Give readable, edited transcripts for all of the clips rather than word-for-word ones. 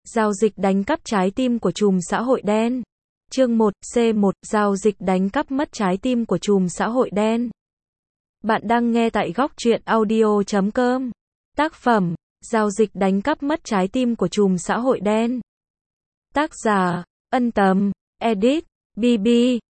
Giao dịch đánh cắp trái tim của trùm xã hội đen. Chương 1, C1, giao dịch đánh cắp mất trái tim của trùm xã hội đen. Bạn đang nghe tại góc truyện audio.com. Tác phẩm, giao dịch đánh cắp mất trái tim của trùm xã hội đen. Tác giả, Ân Tầm, edit, BB,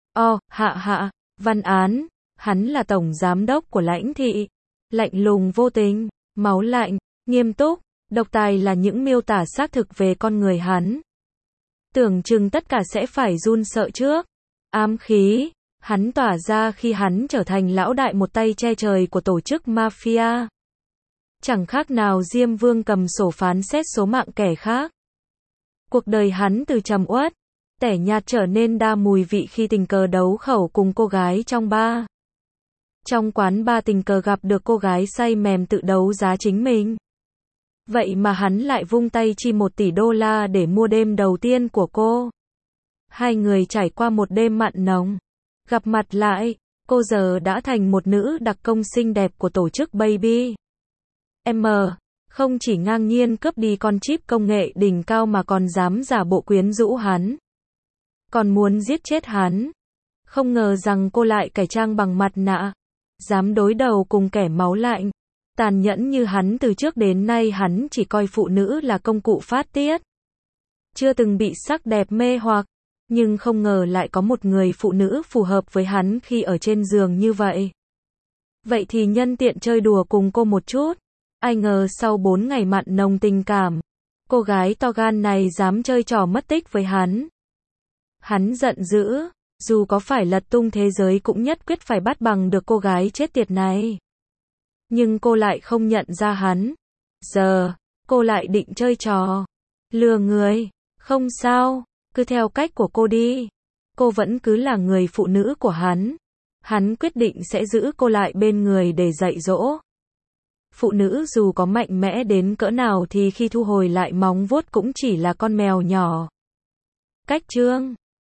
hạ, văn án, hắn là tổng giám đốc của Lãnh thị. Lạnh lùng vô tình, máu lạnh, nghiêm túc, độc tài là những miêu tả xác thực về con người hắn. Tưởng chừng tất cả sẽ phải run sợ trước. Ám khí, hắn tỏa ra khi hắn trở thành lão đại một tay che trời của tổ chức mafia. Chẳng khác nào Diêm Vương cầm sổ phán xét số mạng kẻ khác. Cuộc đời hắn từ trầm uất, tẻ nhạt trở nên đa mùi vị khi tình cờ đấu khẩu cùng cô gái trong bar. Trong quán bar tình cờ gặp được cô gái say mềm tự đấu giá chính mình. Vậy mà hắn lại vung tay chi 1 tỷ đô la để mua đêm đầu tiên của cô. Hai người trải qua một đêm mặn nồng. Gặp mặt lại, cô giờ đã thành một nữ đặc công xinh đẹp của tổ chức Baby M. Không chỉ ngang nhiên cướp đi con chip công nghệ đỉnh cao mà còn dám giả bộ quyến rũ hắn. Còn muốn giết chết hắn. Không ngờ rằng cô lại cải trang bằng mặt nạ. Dám đối đầu cùng kẻ máu lạnh. Tàn nhẫn như hắn. Từ trước đến nay hắn chỉ coi phụ nữ là công cụ phát tiết. Chưa từng bị sắc đẹp mê hoặc. Nhưng không ngờ lại có một người phụ nữ phù hợp với hắn khi ở trên giường như vậy. Vậy thì nhân tiện chơi đùa cùng cô một chút. Ai ngờ sau 4 ngày mặn nồng tình cảm, cô gái to gan này dám chơi trò mất tích với hắn. Hắn giận dữ, dù có phải lật tung thế giới cũng nhất quyết phải bắt bằng được cô gái chết tiệt này. Nhưng cô lại không nhận ra hắn. Giờ, cô lại định chơi trò lừa người. Không sao, cứ theo cách của cô đi. Cô vẫn cứ là người phụ nữ của hắn. Hắn quyết định sẽ giữ cô lại bên người để dạy dỗ. Phụ nữ dù có mạnh mẽ đến cỡ nào thì khi thu hồi lại móng vuốt cũng chỉ là con mèo nhỏ. Cách chương